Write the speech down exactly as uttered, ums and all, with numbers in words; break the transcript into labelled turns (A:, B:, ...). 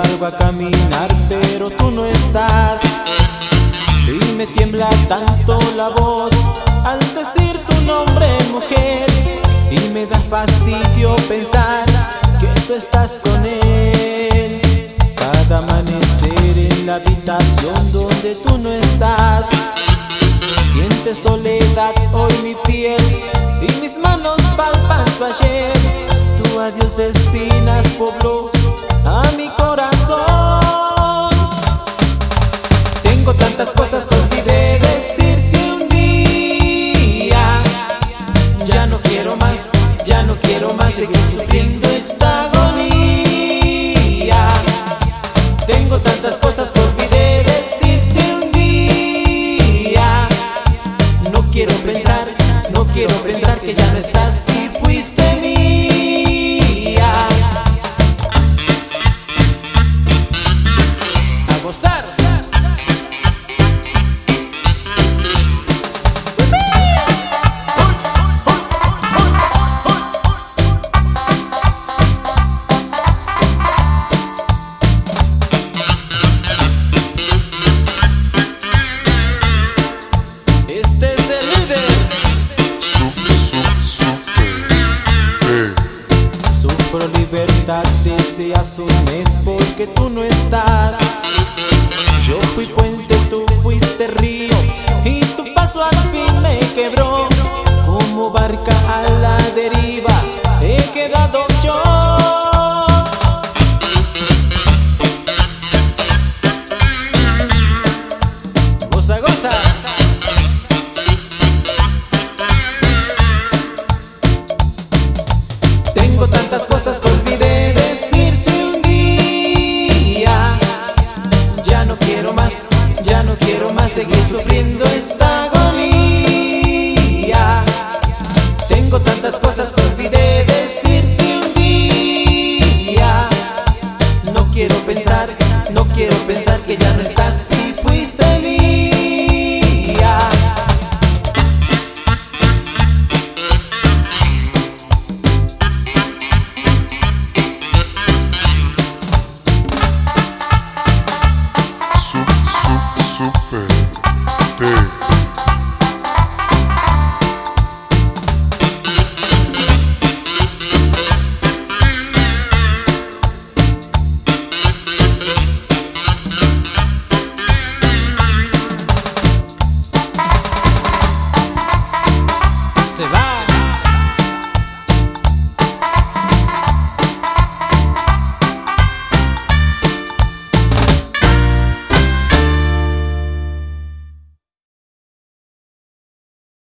A: Salgo a caminar pero tú no estás, y me tiembla tanto la voz al decir tu nombre, mujer, y me da fastidio pensar que tú estás con él. Cada amanecer en la habitación donde tú no estás, siente soledad hoy mi piel y mis manos palpan tu ayer. Tu adiós de espinas pobló a mi corazón. Tengo tantas cosas que olvidé decirte un día. Ya no quiero más, ya no quiero más seguir sufriendo esta agonía. Tengo tantas cosas que olvidé decirte un día. No quiero pensar, no quiero pensar que ya no estás y fuiste mía. A gozar. Este es el líder. Sufro libertad desde hace un mes porque tú no estás. Yo fui puente, tú fuiste río, y tu paso al fin me quebró como barca